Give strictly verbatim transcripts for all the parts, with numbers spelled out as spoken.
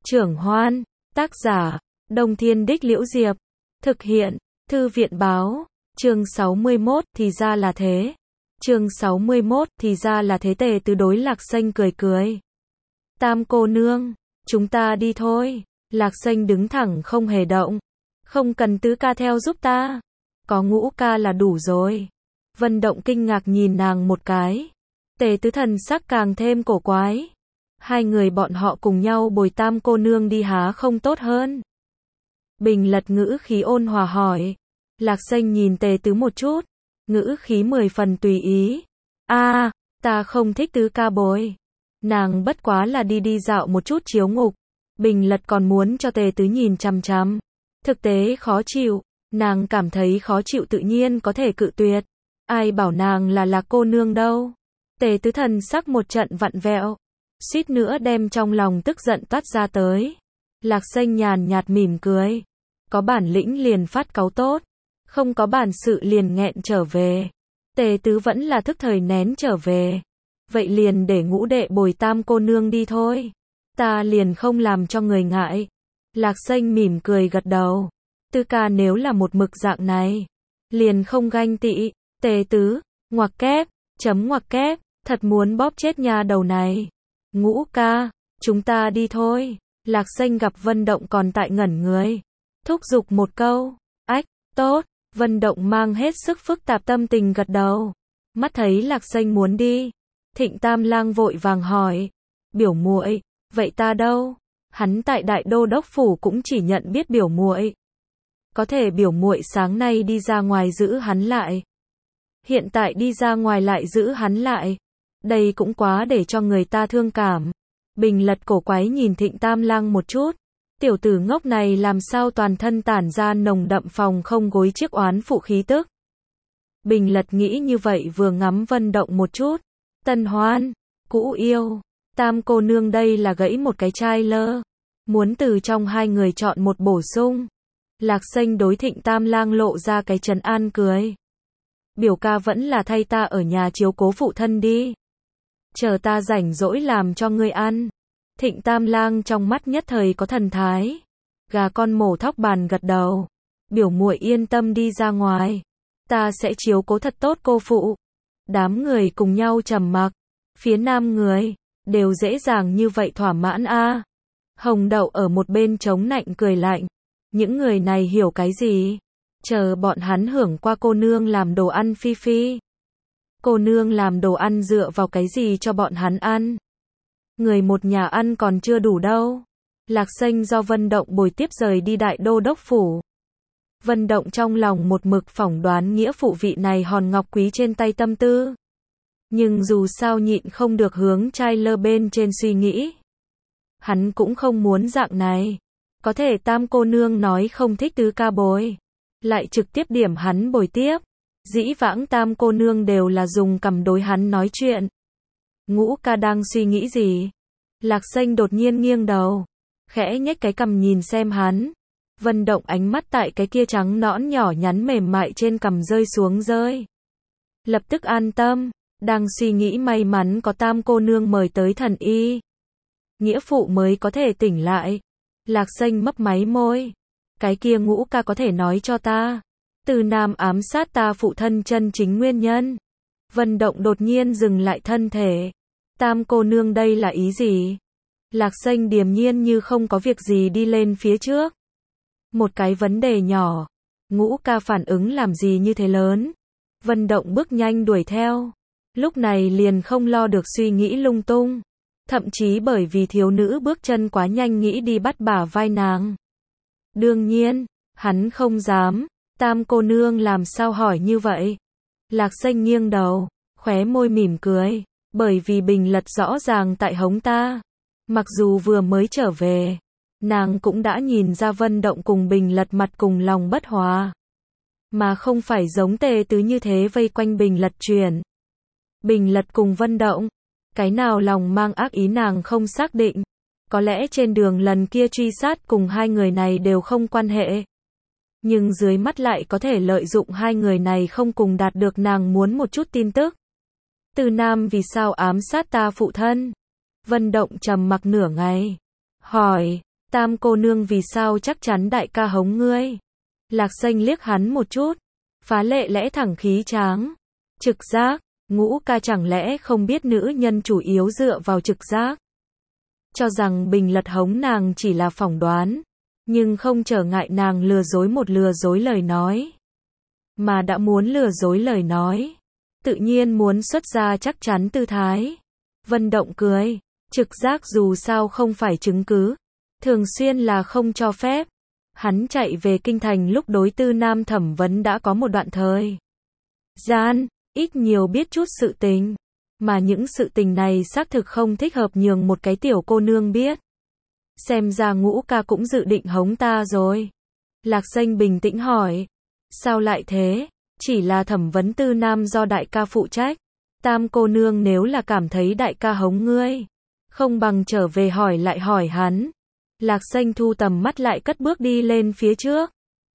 Trưởng Hoan, tác giả, Đông Thiên Đích Liễu Diệp, thực hiện, Thư viện Báo, chương sáu mươi mốt, thì ra là thế. Chương sáu mươi mốt, thì ra là thế. Tề Tứ đối Lạc Xanh cười cười. Tam cô nương, chúng ta đi thôi. Lạc Xanh đứng thẳng không hề động. Không cần Tứ ca theo giúp ta. Có Ngũ ca là đủ rồi. Vân Động kinh ngạc nhìn nàng một cái. Tề Tứ thần sắc càng thêm cổ quái. Hai người bọn họ cùng nhau bồi Tam cô nương đi há không tốt hơn. Bình Lật ngữ khí ôn hòa hỏi. Lạc Xanh nhìn Tề Tứ một chút, ngữ khí mười phần tùy ý. A, à, ta không thích Tứ ca bồi. Nàng bất quá là đi đi dạo một chút chiếu ngục. Bình Lật còn muốn cho Tề Tứ nhìn chằm chằm. Thực tế khó chịu, nàng cảm thấy khó chịu tự nhiên có thể cự tuyệt. Ai bảo nàng là Lạc cô nương đâu. Tề Tứ thần sắc một trận vặn vẹo, suýt nữa đem trong lòng tức giận toát ra tới. Lạc Xanh nhàn nhạt mỉm cười. Có bản lĩnh liền phát cáu tốt, không có bản sự liền nghẹn trở về. Tề Tứ vẫn là thức thời nén trở về. Vậy liền để Ngũ đệ bồi Tam cô nương đi thôi. Ta liền không làm cho người ngại. Lạc Xanh mỉm cười gật đầu. Tứ ca nếu là một mực dạng này, liền không ganh tị. Tề Tứ, ngoặc kép, chấm ngoặc kép, thật muốn bóp chết nha đầu này. Ngũ ca, chúng ta đi thôi. Lạc Xanh gặp Vân Động còn tại ngẩn người, thúc giục một câu. Ách, tốt. Vân Động mang hết sức phức tạp tâm tình gật đầu. Mắt thấy Lạc Xanh muốn đi, Thịnh Tam Lang vội vàng hỏi. Biểu muội, vậy ta đâu? Hắn tại Đại Đô Đốc phủ cũng chỉ nhận biết biểu muội. Có thể biểu muội sáng nay đi ra ngoài giữ hắn lại. Hiện tại đi ra ngoài lại giữ hắn lại. Đây cũng quá để cho người ta thương cảm. Bình Lật cổ quái nhìn Thịnh Tam Lang một chút. Tiểu tử ngốc này làm sao toàn thân tản ra nồng đậm phòng không gối chiếc oán phụ khí tức. Bình Lật nghĩ như vậy vừa ngắm Vân Động một chút. Tân hoan, cũ yêu, Tam cô nương đây là gãy một cái chai lơ. Muốn từ trong hai người chọn một bổ sung. Lạc Xanh đối Thịnh Tam Lang lộ ra cái trấn an cười. Biểu ca vẫn là thay ta ở nhà chiếu cố phụ thân đi. Chờ ta rảnh rỗi làm cho ngươi ăn. Thịnh Tam Lang trong mắt nhất thời có thần thái. Gà con mổ thóc bàn gật đầu. Biểu muội yên tâm đi ra ngoài. Ta sẽ chiếu cố thật tốt cô phụ. Đám người cùng nhau trầm mặc. Phía nam người, đều dễ dàng như vậy thỏa mãn a. À. Hồng Đậu ở một bên chống nạnh cười lạnh. Những người này hiểu cái gì? Chờ bọn hắn hưởng qua cô nương làm đồ ăn phi phi. Cô nương làm đồ ăn dựa vào cái gì cho bọn hắn ăn? Người một nhà ăn còn chưa đủ đâu. Lạc Xanh do Vân Động bồi tiếp rời đi Đại Đô Đốc phủ. Vân Động trong lòng một mực phỏng đoán nghĩa phụ vị này hòn ngọc quý trên tay tâm tư. Nhưng dù sao nhịn không được hướng trai lơ bên trên suy nghĩ. Hắn cũng không muốn dạng này. Có thể Tam cô nương nói không thích Tứ ca bồi, lại trực tiếp điểm hắn bồi tiếp. Dĩ vãng Tam cô nương đều là dùng cầm đối hắn nói chuyện. Ngũ ca đang suy nghĩ gì? Lạc Xanh đột nhiên nghiêng đầu, khẽ nhếch cái cằm nhìn xem hắn. Vân Động ánh mắt tại cái kia trắng nõn nhỏ nhắn mềm mại trên cằm rơi xuống rơi. Lập tức an tâm, đang suy nghĩ may mắn có Tam cô nương mời tới thần y. Nghĩa phụ mới có thể tỉnh lại. Lạc Xanh mấp máy môi. Cái kia Ngũ ca có thể nói cho ta. Từ Nam ám sát ta phụ thân chân chính nguyên nhân. Vân Động đột nhiên dừng lại thân thể. Tam cô nương đây là ý gì? Lạc Xanh điềm nhiên như không có việc gì đi lên phía trước. Một cái vấn đề nhỏ. Ngũ ca phản ứng làm gì như thế lớn? Vân Động bước nhanh đuổi theo. Lúc này liền không lo được suy nghĩ lung tung. Thậm chí bởi vì thiếu nữ bước chân quá nhanh nghĩ đi bắt bả vai nàng. Đương nhiên, hắn không dám. Tam cô nương làm sao hỏi như vậy? Lạc Xanh nghiêng đầu, khóe môi mỉm cười. Bởi vì Bình Lật rõ ràng tại hống ta. Mặc dù vừa mới trở về, nàng cũng đã nhìn ra Vân Động cùng Bình Lật mặt cùng lòng bất hòa. Mà không phải giống Tề Tứ như thế vây quanh Bình Lật chuyển. Bình Lật cùng Vân Động, cái nào lòng mang ác ý nàng không xác định. Có lẽ trên đường lần kia truy sát cùng hai người này đều không quan hệ. Nhưng dưới mắt lại có thể lợi dụng hai người này không cùng đạt được nàng muốn một chút tin tức. Từ Nam vì sao ám sát ta phụ thân? Vân Động trầm mặc nửa ngày. Hỏi, Tam cô nương vì sao chắc chắn đại ca hống ngươi? Lạc Xanh liếc hắn một chút. Phá lệ lẽ thẳng khí tráng. Trực giác, Ngũ ca chẳng lẽ không biết nữ nhân chủ yếu dựa vào trực giác. Cho rằng Bình Lật hống nàng chỉ là phỏng đoán. Nhưng không trở ngại nàng lừa dối một lừa dối lời nói. Mà đã muốn lừa dối lời nói. Tự nhiên muốn xuất ra chắc chắn tư thái. Vân Động cười. Trực giác dù sao không phải chứng cứ. Thường xuyên là không cho phép. Hắn chạy về kinh thành lúc đối Tư Nam thẩm vấn đã có một đoạn thời gian, ít nhiều biết chút sự tình. Mà những sự tình này xác thực không thích hợp nhường một cái tiểu cô nương biết. Xem ra Ngũ ca cũng dự định hống ta rồi. Lạc Xanh bình tĩnh hỏi. Sao lại thế? Chỉ là thẩm vấn Tư Nam do đại ca phụ trách. Tam cô nương nếu là cảm thấy đại ca hống ngươi, không bằng trở về hỏi lại hỏi hắn. Lạc Xanh thu tầm mắt lại cất bước đi lên phía trước.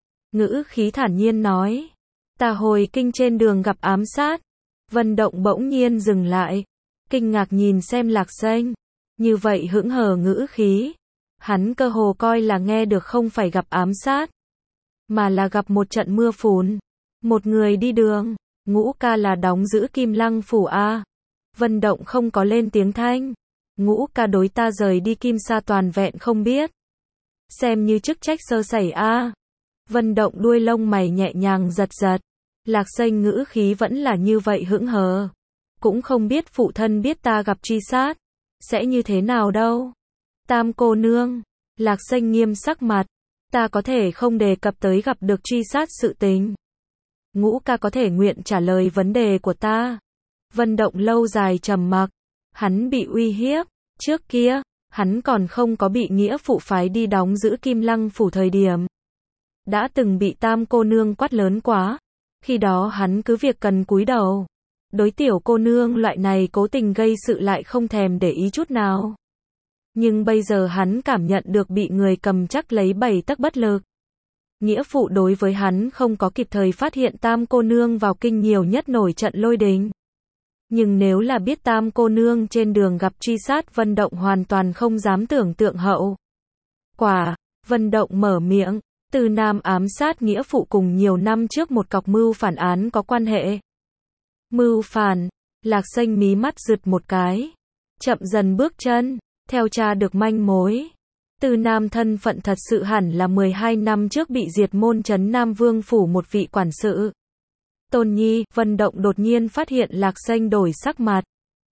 Ngữ khí thản nhiên nói. Ta hồi kinh trên đường gặp ám sát. Vân Động bỗng nhiên dừng lại. Kinh ngạc nhìn xem Lạc Xanh. Như vậy hững hờ ngữ khí. Hắn cơ hồ coi là nghe được không phải gặp ám sát. Mà là gặp một trận mưa phùn. Một người đi đường. Ngũ ca là đóng giữ Kim Lăng phủ A. Vân Động không có lên tiếng thanh. Ngũ ca đối ta rời đi Kim Sa toàn vẹn không biết. Xem như chức trách sơ sẩy A. Vân Động đuôi lông mày nhẹ nhàng giật giật. Lạc Xanh ngữ khí vẫn là như vậy hững hờ. Cũng không biết phụ thân biết ta gặp truy sát. Sẽ như thế nào đâu. Tam cô nương. Lạc Xanh nghiêm sắc mặt. Ta có thể không đề cập tới gặp được truy sát sự tình. Ngũ ca có thể nguyện trả lời vấn đề của ta. Vân Động lâu dài trầm mặc. Hắn bị uy hiếp. Trước kia, hắn còn không có bị nghĩa phụ phái đi đóng giữ Kim Lăng phủ thời điểm. Đã từng bị tam cô nương quát lớn quá. Khi đó hắn cứ việc cần cúi đầu. Đối tiểu cô nương loại này cố tình gây sự lại không thèm để ý chút nào. Nhưng bây giờ hắn cảm nhận được bị người cầm chắc lấy bảy tấc bất lực. Nghĩa phụ đối với hắn không có kịp thời phát hiện tam cô nương vào kinh nhiều nhất nổi trận lôi đình. Nhưng nếu là biết tam cô nương trên đường gặp truy sát, Vân Động hoàn toàn không dám tưởng tượng hậu quả. Vân Động mở miệng. Từ Nam ám sát nghĩa phụ cùng nhiều năm trước một cọc mưu phản án có quan hệ. Mưu phản. Lạc Xanh mí mắt rực một cái. Chậm dần bước chân. Theo tra được manh mối. Từ Nam thân phận thật sự hẳn là mười hai năm trước bị diệt môn trấn Nam Vương phủ một vị quản sự. Tôn Nhi. Vân Động đột nhiên phát hiện Lạc Xanh đổi sắc mặt.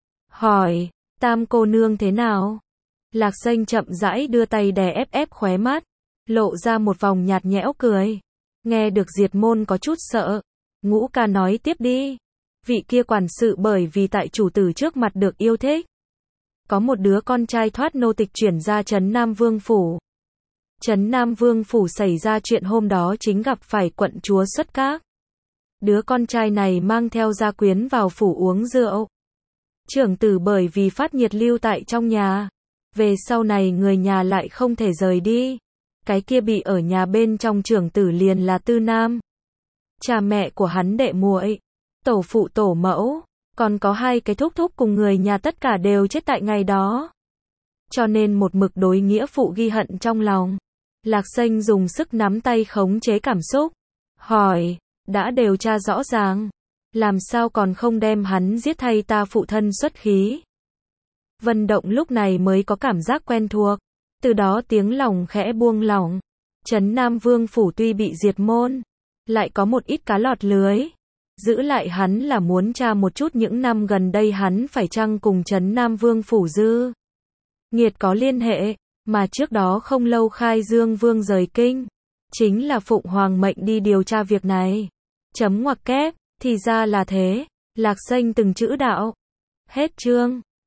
Hỏi. Tam cô nương thế nào? Lạc Xanh chậm rãi đưa tay đè ép ép khóe mắt. Lộ ra một vòng nhạt nhẽo cười. Nghe được diệt môn có chút sợ. Ngũ ca nói tiếp đi. Vị kia quản sự bởi vì tại chủ tử trước mặt được yêu thích. Có một đứa con trai thoát nô tịch chuyển ra trấn Nam Vương phủ. Trấn Nam Vương phủ xảy ra chuyện hôm đó chính gặp phải quận chúa xuất các. Đứa con trai này mang theo gia quyến vào phủ uống rượu. Trưởng tử bởi vì phát nhiệt lưu tại trong nhà. Về sau này người nhà lại không thể rời đi. Cái kia bị ở nhà bên trong trưởng tử liền là Tư Nam. Cha mẹ của hắn đệ muội, tổ phụ tổ mẫu, còn có hai cái thúc thúc cùng người nhà tất cả đều chết tại ngày đó. Cho nên một mực đối nghĩa phụ ghi hận trong lòng. Lạc Xanh dùng sức nắm tay khống chế cảm xúc. Hỏi, đã điều tra rõ ràng. Làm sao còn không đem hắn giết thay ta phụ thân xuất khí. Vân Động lúc này mới có cảm giác quen thuộc. Từ đó tiếng lòng khẽ buông lỏng. Trấn Nam Vương phủ tuy bị diệt môn, lại có một ít cá lọt lưới. Giữ lại hắn là muốn tra một chút những năm gần đây hắn phải chăng cùng Trấn Nam Vương phủ dư nghiệt có liên hệ, mà trước đó không lâu Khai Dương Vương rời kinh. Chính là Phụng Hoàng mệnh đi điều tra việc này. Chấm ngoặc kép, thì ra là thế. Lạc Xanh từng chữ đạo. Hết chương.